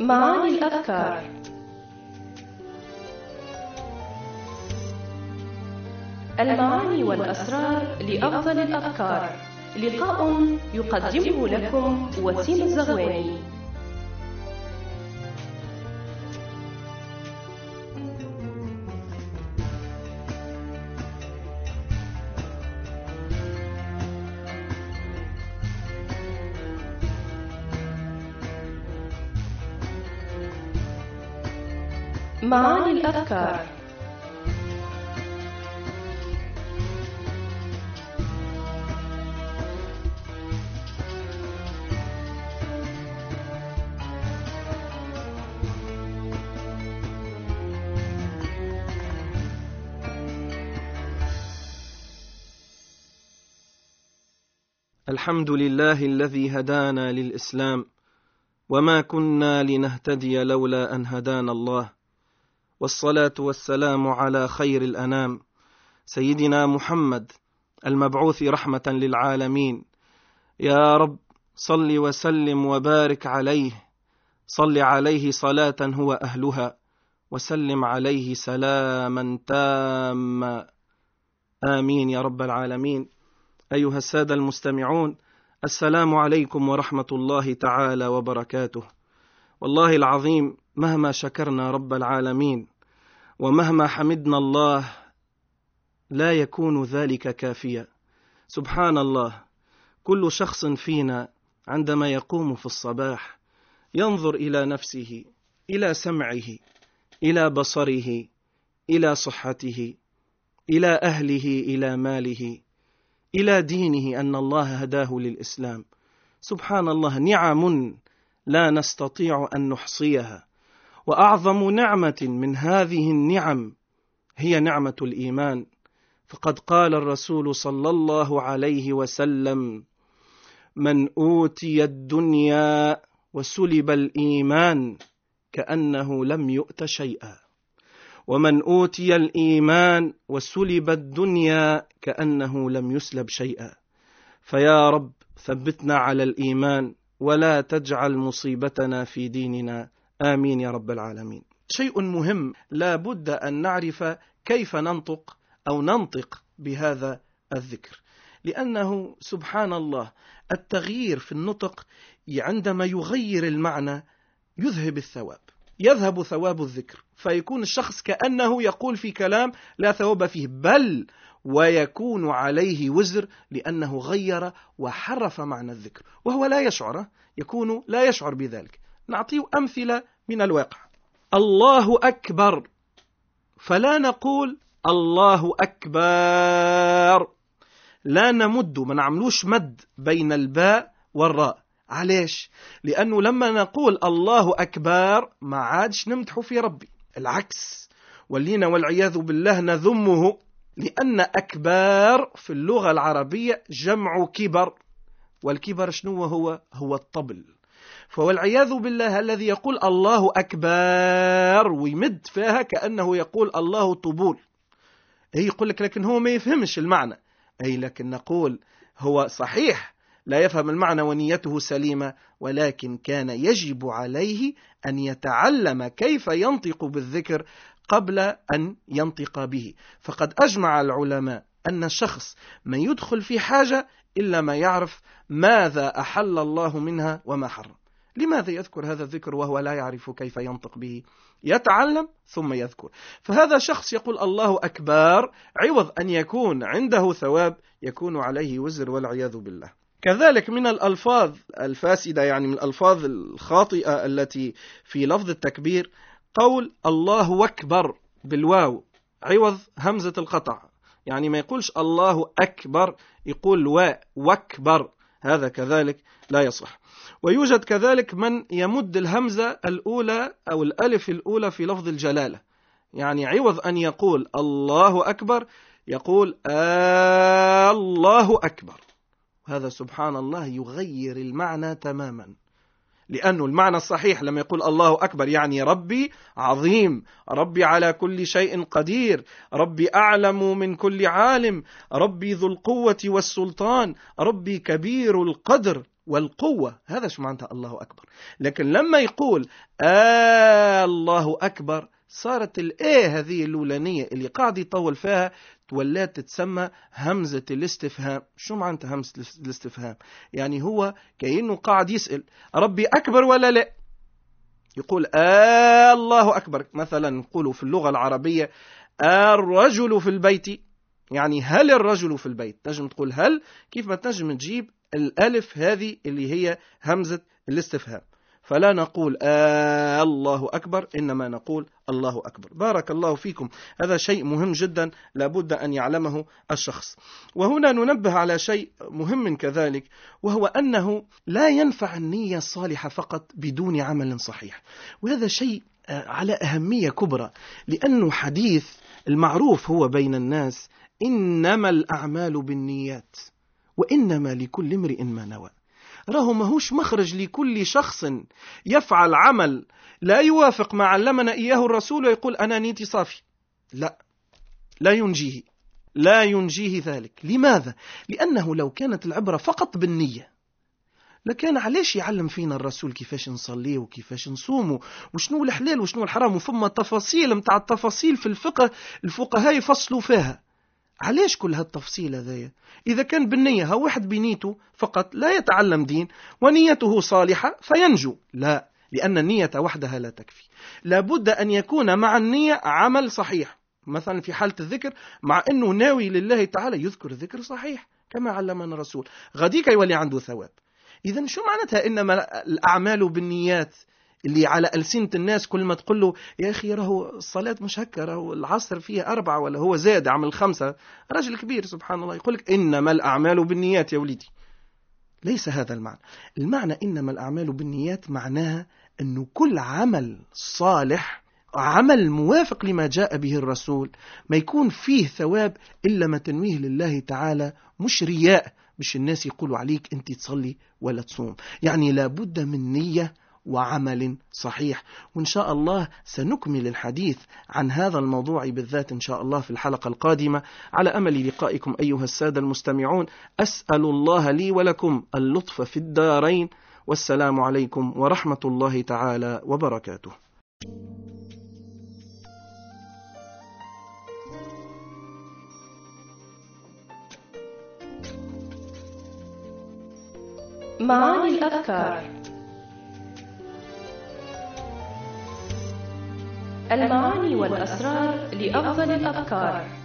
معاني الأذكار. المعاني والأسرار لأفضل الأذكار. لقاء يقدمه لكم وسيم الزغواني. معاني الأذكار. الحمد لله الذي هدانا للإسلام وما كنا لنهتدي لولا أن هدانا الله، والصلاة والسلام على خير الأنام سيدنا محمد المبعوث رحمة للعالمين. يا رب صل وسلم وبارك عليه، صل عليه صلاة هو أهلها، وسلم عليه سلاما تاما، آمين يا رب العالمين. أيها السادة المستمعون، السلام عليكم ورحمة الله تعالى وبركاته. والله العظيم مهما شكرنا رب العالمين ومهما حمدنا الله لا يكون ذلك كافيا. سبحان الله، كل شخص فينا عندما يقوم في الصباح ينظر إلى نفسه، إلى سمعه، إلى بصره، إلى صحته، إلى أهله، إلى ماله، إلى دينه، أن الله هداه للإسلام. سبحان الله، نعم لا نستطيع أن نحصيها، وأعظم نعمة من هذه النعم هي نعمة الإيمان. فقد قال الرسول صلى الله عليه وسلم: من أوتي الدنيا وسلب الإيمان كأنه لم يؤت شيئا، ومن أوتي الإيمان وسلب الدنيا كأنه لم يسلب شيئا. فيا رب ثبتنا على الإيمان ولا تجعل مصيبتنا في ديننا، آمين يا رب العالمين. شيء مهم لا بد أن نعرف كيف ننطق بهذا الذكر، لأنه سبحان الله التغيير في النطق عندما يغير المعنى يذهب ثواب الذكر، فيكون الشخص كأنه يقول في كلام لا ثواب فيه، بل ويكون عليه وزر لأنه غير وحرف معنى الذكر وهو لا يشعر بذلك. نعطيه أمثلة من الواقع. الله أكبر، فلا نقول الله أكبر، لا نمد، ما نعملوش مد بين الباء والراء. علاش؟ لأنه لما نقول الله أكبر ما عادش نمدح في ربي، العكس، ولينا والعياذ بالله نذمه، لأن أكبر في اللغة العربية جمع كبر، والكبر شنو هو الطبل. فوالعياذ بالله الذي يقول الله أكبر ويمد فيها كأنه يقول الله طبول، يقول لكن هو ما يفهمش المعنى، لكن نقول هو صحيح لا يفهم المعنى ونيته سليمة، ولكن كان يجب عليه أن يتعلم كيف ينطق بالذكر قبل أن ينطق به. فقد أجمع العلماء أن الشخص ما يدخل في حاجة إلا ما يعرف ماذا أحل الله منها وما حرم. لماذا يذكر هذا الذكر وهو لا يعرف كيف ينطق به؟ يتعلم ثم يذكر. فهذا شخص يقول الله أكبر، عوض أن يكون عنده ثواب يكون عليه وزر والعياذ بالله. كذلك من الألفاظ الفاسدة، يعني من الألفاظ الخاطئة التي في لفظ التكبير، قول الله أكبر بالواو عوض همزة القطع، يعني ما يقولش الله أكبر، يقول واكبر، هذا كذلك لا يصح. ويوجد كذلك من يمد الهمزة الأولى أو الألف الأولى في لفظ الجلالة، يعني عوض أن يقول الله أكبر يقول الله أكبر. هذا سبحان الله يغير المعنى تماما، لأنه المعنى الصحيح لما يقول الله أكبر يعني ربي عظيم، ربي على كل شيء قدير، ربي أعلم من كل عالم، ربي ذو القوة والسلطان، ربي كبير القدر، والقوة، هذا شو معناتها الله أكبر. لكن لما يقول الله أكبر صارت الآية هذه الأولانية اللي قاعد يطول فيها تولات تتسمى همزة الاستفهام. شو معناتها همزة الاستفهام؟ يعني هو كأنه قاعد يسأل ربي أكبر ولا لا. يقول الله أكبر، مثلا نقولوا في اللغة العربية الرجل في البيت، يعني هل الرجل في البيت، تنجم تقول هل كيف ما تنجم تجيب الألف هذه اللي هي همزة الاستفهام. فلا نقول الله أكبر، إنما نقول الله أكبر. بارك الله فيكم، هذا شيء مهم جدا لابد أن يعلمه الشخص. وهنا ننبه على شيء مهم كذلك، وهو أنه لا ينفع النية الصالحة فقط بدون عمل صحيح، وهذا شيء على أهمية كبرى، لأنه حديث المعروف هو بين الناس إنما الأعمال بالنيات وإنما لكل امرئ ما نوى. راه ماهوش مخرج لكل شخص يفعل عمل لا يوافق ما علمنا إياه الرسول ويقول أنا نيتي صافي. لا ينجيه ذلك. لماذا؟ لأنه لو كانت العبرة فقط بالنية لكان علاش يعلم فينا الرسول كيفاش نصلي وكيفاش نصوم وشنو الحلال وشنو الحرام، وفما تفاصيل متاع التفاصيل في الفقه الفقهاء يفصلوا فيها. علاش كل هالتفصيل هذايا؟ إذا كان بالنية، ها واحد بنيته فقط لا يتعلم دين ونيته صالحة فينجو. لا، لأن النية وحدها لا تكفي، لابد أن يكون مع النية عمل صحيح. مثلا في حالة الذكر، مع أنه ناوي لله تعالى يذكر ذكر صحيح كما علمنا الرسول، غاديك يولي عنده ثواب. إذن شو معناتها إنما الأعمال بالنيات اللي على ألسنة الناس؟ كل ما تقول له يا أخي راهو الصلاة مش هكا، راهو العصر فيها 4 ولا هو زاد عمل 5، رجل كبير سبحان الله يقولك إنما الأعمال بالنيات. يا وليدي ليس هذا المعنى. المعنى إنما الأعمال بالنيات معناها أنه كل عمل صالح، عمل موافق لما جاء به الرسول، ما يكون فيه ثواب إلا ما تنويه لله تعالى، مش رياء مش الناس يقولوا عليك أنت تصلي ولا تصوم. يعني لابد من نية وعمل صحيح. وإن شاء الله سنكمل الحديث عن هذا الموضوع بالذات إن شاء الله في الحلقة القادمة، على أمل لقائكم أيها السادة المستمعون. أسأل الله لي ولكم اللطف في الدارين، والسلام عليكم ورحمة الله تعالى وبركاته. معاني الأذكار. المعاني والأسرار لأفضل الأذكار.